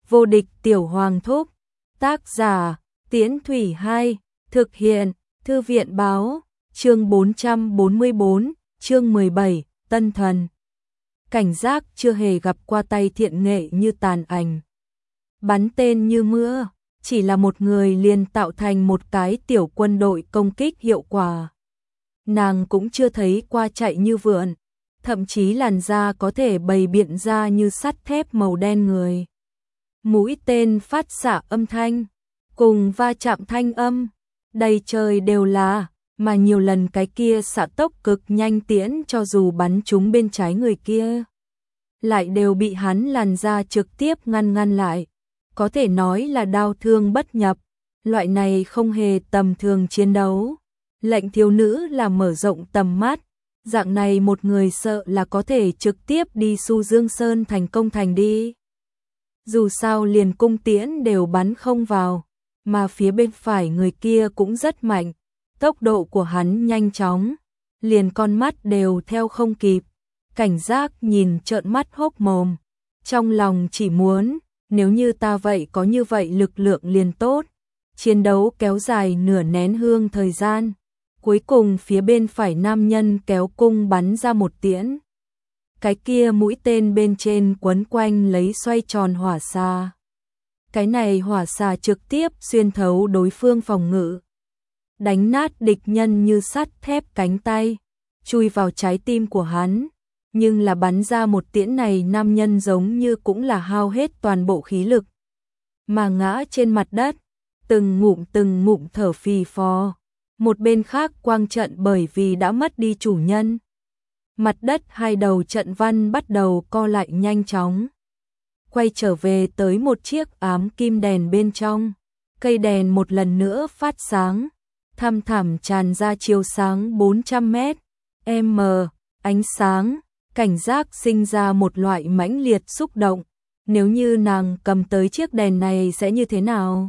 Vô địch tiểu hoàng thúc. Tác giả, Tiễn Thủy 2, thực hiện, Thư viện báo, chương 444, chương 17, Tân Thần. Cảnh giác chưa hề gặp qua tay thiện nghệ như tàn ảnh. Bắn tên như mưa, chỉ là một người liền tạo thành một cái tiểu quân đội công kích hiệu quả. Nàng cũng chưa thấy qua chạy như vượn, thậm chí làn da có thể bày biện ra như sắt thép màu đen người. Mũi tên phát xạ âm thanh, cùng va chạm thanh âm, đầy trời đều là, mà nhiều lần cái kia xạ tốc cực nhanh tiễn cho dù bắn trúng bên trái người kia, lại đều bị hắn làn da trực tiếp ngăn lại. Có thể nói là đao thương bất nhập, loại này không hề tầm thường chiến đấu. Lệnh thiếu nữ là mở rộng tầm mắt, dạng này một người sợ là có thể trực tiếp đi Su Dương Sơn thành công thành đi. Dù sao liền cung tiễn đều bắn không vào, mà phía bên phải người kia cũng rất mạnh, tốc độ của hắn nhanh chóng, liền con mắt đều theo không kịp. Cảnh giác nhìn trợn mắt hốc mồm, trong lòng chỉ muốn, nếu như ta vậy có như vậy lực lượng liền tốt. Chiến đấu kéo dài nửa nén hương thời gian, cuối cùng phía bên phải nam nhân kéo cung bắn ra một tiễn. Cái kia mũi tên bên trên quấn quanh lấy xoay tròn hỏa xà. Cái này hỏa xà trực tiếp xuyên thấu đối phương phòng ngự, đánh nát địch nhân như sắt thép cánh tay, chui vào trái tim của hắn. Nhưng là bắn ra một tiễn này nam nhân giống như cũng là hao hết toàn bộ khí lực, mà ngã trên mặt đất, từng ngụm thở phì phò. Một bên khác quang trận bởi vì đã mất đi chủ nhân, mặt đất hai đầu trận văn bắt đầu co lại nhanh chóng, quay trở về tới một chiếc ám kim đèn bên trong. Cây đèn một lần nữa phát sáng, thăm thẳm tràn ra chiếu sáng 400 mét m ánh sáng. Cảnh giác sinh ra một loại mãnh liệt xúc động, nếu như nàng cầm tới chiếc đèn này sẽ như thế nào?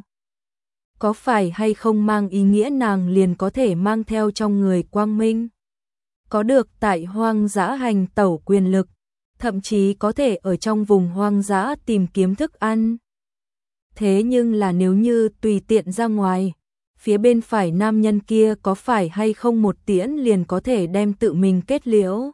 Có phải hay không mang ý nghĩa nàng liền có thể mang theo trong người quang minh? Có được tại hoang dã hành tẩu quyền lực, thậm chí có thể ở trong vùng hoang dã tìm kiếm thức ăn. Thế nhưng là nếu như tùy tiện ra ngoài, phía bên phải nam nhân kia có phải hay không một tiễn liền có thể đem tự mình kết liễu?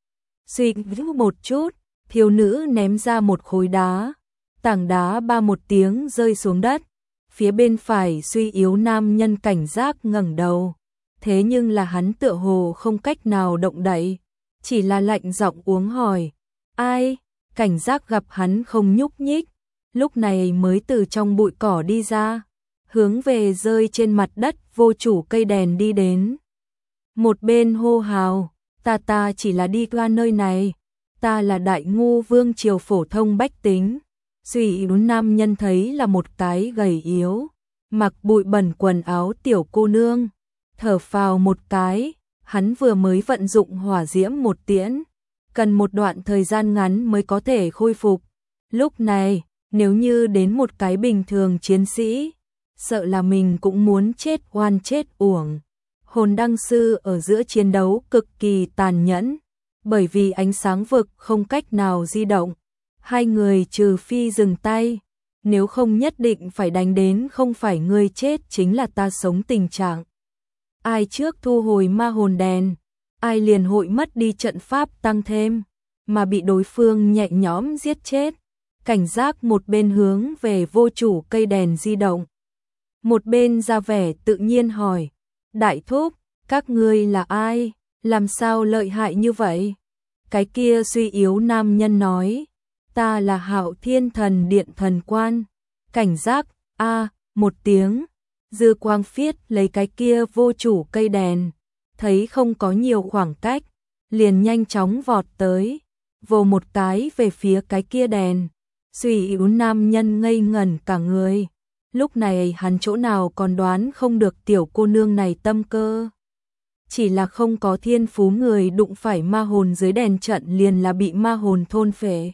Suy nghĩ một chút, thiếu nữ ném ra một khối đá, tảng đá ba một tiếng rơi xuống đất. Phía bên phải suy yếu nam nhân cảnh giác ngẩng đầu, thế nhưng là hắn tựa hồ không cách nào động đậy, chỉ là lạnh giọng uống hỏi, ai? Cảnh giác gặp hắn không nhúc nhích, lúc này mới từ trong bụi cỏ đi ra, hướng về rơi trên mặt đất vô chủ cây đèn đi đến. Một bên hô hào, ta chỉ là đi qua nơi này, ta là đại ngu vương triều phổ thông bách tính. Suy yếu nam nhân thấy là một cái gầy yếu, mặc bụi bẩn quần áo tiểu cô nương, thở phào một cái, hắn vừa mới vận dụng hỏa diễm một tiễn, cần một đoạn thời gian ngắn mới có thể khôi phục. Lúc này, nếu như đến một cái bình thường chiến sĩ, sợ là mình cũng muốn chết oan chết uổng. Hồn đăng sư ở giữa chiến đấu cực kỳ tàn nhẫn, bởi vì ánh sáng vực không cách nào di động. Hai người trừ phi dừng tay, nếu không nhất định phải đánh đến không phải ngươi chết chính là ta sống tình trạng. Ai trước thu hồi ma hồn đèn, ai liền hội mất đi trận pháp tăng thêm, mà bị đối phương nhẹ nhõm giết chết. Cảnh giác một bên hướng về vô chủ cây đèn di động, một bên ra vẻ tự nhiên hỏi, đại thúc, các ngươi là ai, làm sao lợi hại như vậy? Cái kia suy yếu nam nhân nói, ta là Hạo Thiên Thần Điện thần quan. Cảnh giác, một tiếng, dư quang phiết lấy cái kia vô chủ cây đèn, thấy không có nhiều khoảng cách, liền nhanh chóng vọt tới, vồ một cái về phía cái kia đèn. Suy yếu nam nhân ngây ngẩn cả người, lúc này hắn chỗ nào còn đoán không được tiểu cô nương này tâm cơ. Chỉ là không có thiên phú người đụng phải ma hồn dưới đèn trận liền là bị ma hồn thôn phệ.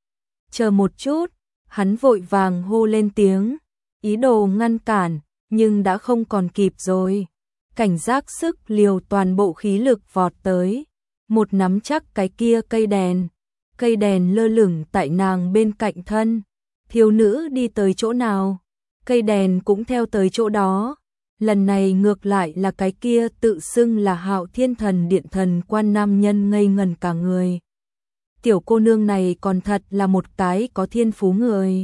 Chờ một chút, hắn vội vàng hô lên tiếng, ý đồ ngăn cản, nhưng đã không còn kịp rồi. Cảnh giác sức liều toàn bộ khí lực vọt tới, một nắm chắc cái kia cây đèn lơ lửng tại nàng bên cạnh thân, Thiếu nữ đi tới chỗ nào, cây đèn cũng theo tới chỗ đó. Lần này ngược lại là cái kia tự xưng là Hạo Thiên Thần Điện thần quan nam nhân ngây ngẩn cả người. Tiểu cô nương này còn thật là một cái có thiên phú người.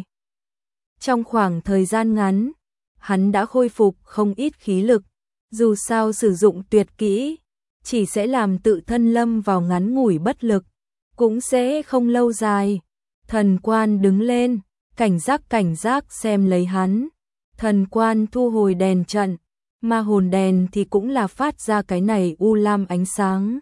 Trong khoảng thời gian ngắn, hắn đã khôi phục không ít khí lực, dù sao sử dụng tuyệt kỹ, chỉ sẽ làm tự thân lâm vào ngắn ngủi bất lực, cũng sẽ không lâu dài. Thần quan đứng lên, cảnh giác xem lấy hắn. Thần quan thu hồi đèn trận, mà hồn đèn thì cũng là phát ra cái này u lam ánh sáng.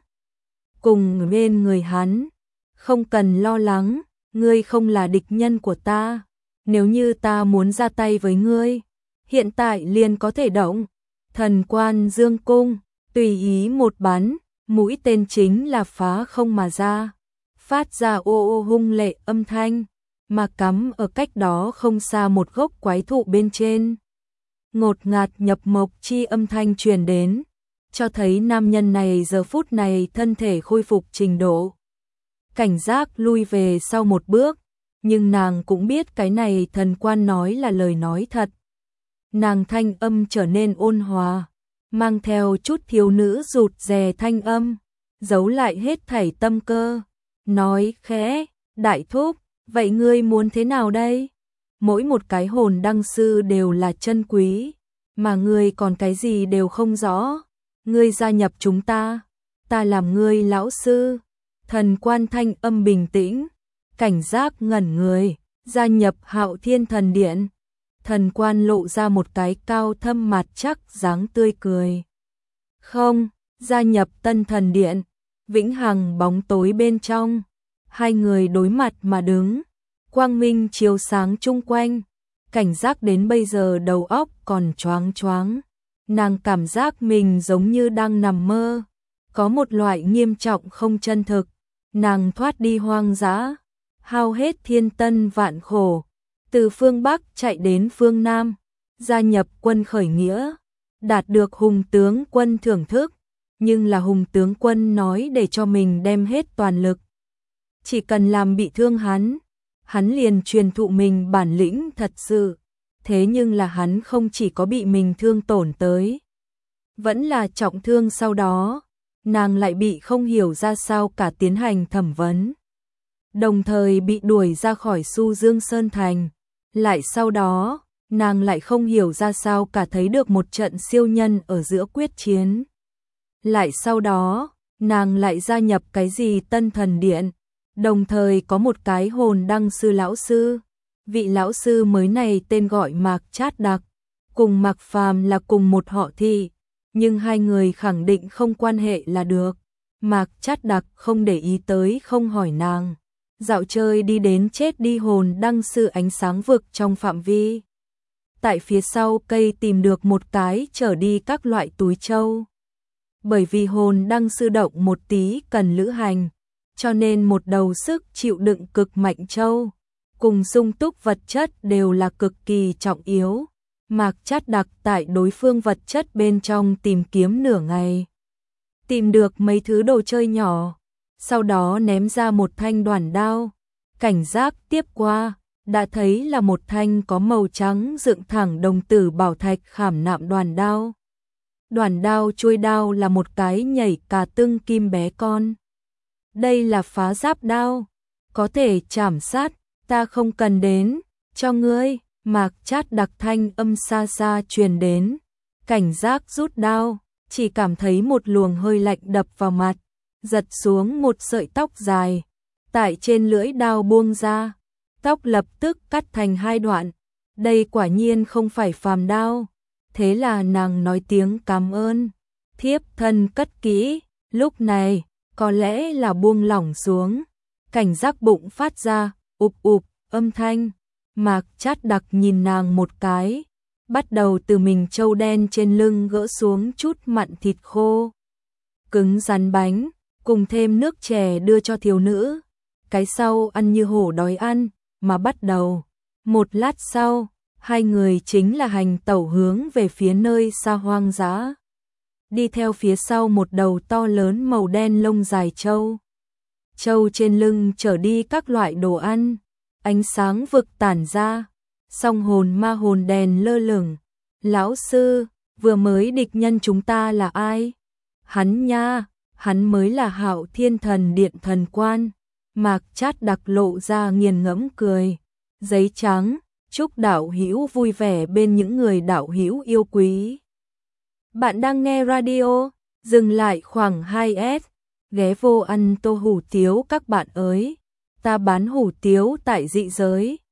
Cùng bên người hắn, không cần lo lắng, ngươi không là địch nhân của ta. Nếu như ta muốn ra tay với ngươi, hiện tại liền có thể động. Thần quan dương cung, tùy ý một bắn, mũi tên chính là phá không mà ra, phát ra ô ô hung lệ âm thanh, mà cắm ở cách đó không xa một gốc quái thụ bên trên. Ngột ngạt nhập mộc chi âm thanh truyền đến, cho thấy nam nhân này giờ phút này thân thể khôi phục trình độ. Cảnh giác lui về sau một bước, nhưng nàng cũng biết cái này thần quan nói là lời nói thật. Nàng thanh âm trở nên ôn hòa, mang theo chút thiếu nữ rụt rè thanh âm, giấu lại hết thảy tâm cơ, nói khẽ, đại thúc, vậy ngươi muốn thế nào đây? Mỗi một cái hồn đăng sư đều là chân quý, mà ngươi còn cái gì đều không rõ. Ngươi gia nhập chúng ta, ta làm ngươi lão sư. Thần quan thanh âm bình tĩnh, cảnh giác ngẩn người, gia nhập Hạo Thiên Thần Điện. Thần quan lộ ra một cái cao thâm mặt chắc dáng tươi cười. Không, gia nhập Tân Thần Điện, vĩnh hằng bóng tối bên trong. Hai người đối mặt mà đứng, quang minh chiếu sáng chung quanh. Cảnh giác đến bây giờ đầu óc còn choáng choáng. Nàng cảm giác mình giống như đang nằm mơ. Có một loại nghiêm trọng không chân thực. Nàng thoát đi hoang dã, hao hết thiên tân vạn khổ, từ phương Bắc chạy đến phương Nam, gia nhập quân khởi nghĩa, đạt được hùng tướng quân thưởng thức, nhưng là hùng tướng quân nói để cho mình đem hết toàn lực. Chỉ cần làm bị thương hắn liền truyền thụ mình bản lĩnh thật sự. Thế nhưng là hắn không chỉ có bị mình thương tổn tới, vẫn là trọng thương sau đó. Nàng lại bị không hiểu ra sao cả tiến hành thẩm vấn. Đồng thời bị đuổi ra khỏi Su Dương Sơn Thành. Lại sau đó, nàng lại không hiểu ra sao cả thấy được một trận siêu nhân ở giữa quyết chiến. Lại sau đó, nàng lại gia nhập cái gì Tân Thần Điện. Đồng thời có một cái hồn đăng sư lão sư. Vị lão sư mới này tên gọi Mạc Trát Đặc. Cùng Mạc Phàm là cùng một họ thị. Nhưng hai người khẳng định không quan hệ là được. Mạc Trát Đặc không để ý tới không hỏi nàng. Dạo chơi đi đến chết đi hồn đăng sư ánh sáng vực trong phạm vi. Tại phía sau cây tìm được một cái chở đi các loại túi châu. Bởi vì hồn đăng sư động một tí cần lữ hành, cho nên một đầu sức chịu đựng cực mạnh châu, cùng sung túc vật chất đều là cực kỳ trọng yếu. Mạc Trát Đặc tại đối phương vật chất bên trong tìm kiếm nửa ngày. Tìm được mấy thứ đồ chơi nhỏ, sau đó ném ra một thanh đoản đao. Cảnh giác tiếp qua, đã thấy là một thanh có màu trắng dựng thẳng đồng tử bảo thạch khảm nạm đoản đao. Đoản đao chuôi đao là một cái nhảy cà tưng kim bé con. Đây là phá giáp đao, có thể chảm sát, ta không cần đến, cho ngươi. Mạc Trát Đặc thanh âm xa xa truyền đến. Cảnh giác rút đao, chỉ cảm thấy một luồng hơi lạnh đập vào mặt, giật xuống một sợi tóc dài, tại trên lưỡi đao buông ra, tóc lập tức cắt thành hai đoạn. Đây quả nhiên không phải phàm đao. Thế là nàng nói tiếng cảm ơn, thiếp thân cất kỹ. Lúc này, có lẽ là buông lỏng xuống, cảnh giác bụng phát ra ụp ụp âm thanh. Mạc Trát Đặc nhìn nàng một cái, bắt đầu từ mình trâu đen trên lưng gỡ xuống chút mặn thịt khô, cứng rắn bánh, cùng thêm nước chè đưa cho thiếu nữ. Cái sau ăn như hổ đói ăn, mà bắt đầu. Một lát sau, hai người chính là hành tẩu hướng về phía nơi xa hoang dã. Đi theo phía sau một đầu to lớn màu đen lông dài trâu. Trâu trên lưng chở đi các loại đồ ăn. ánh sáng vực tản ra, song hồn ma hồn đèn lơ lửng. Lão sư, vừa mới địch nhân chúng ta là ai? Hắn nha, hắn mới là Hạo Thiên Thần Điện thần quan. Mạc Trát Đặc lộ ra nghiền ngẫm cười. Giấy trắng, chúc đạo hữu vui vẻ bên những người đạo hữu yêu quý. Bạn đang nghe radio, dừng lại khoảng 2S, ghé vô ăn tô hủ tiếu các bạn ơi. Ta bán hủ tiếu tại dị giới.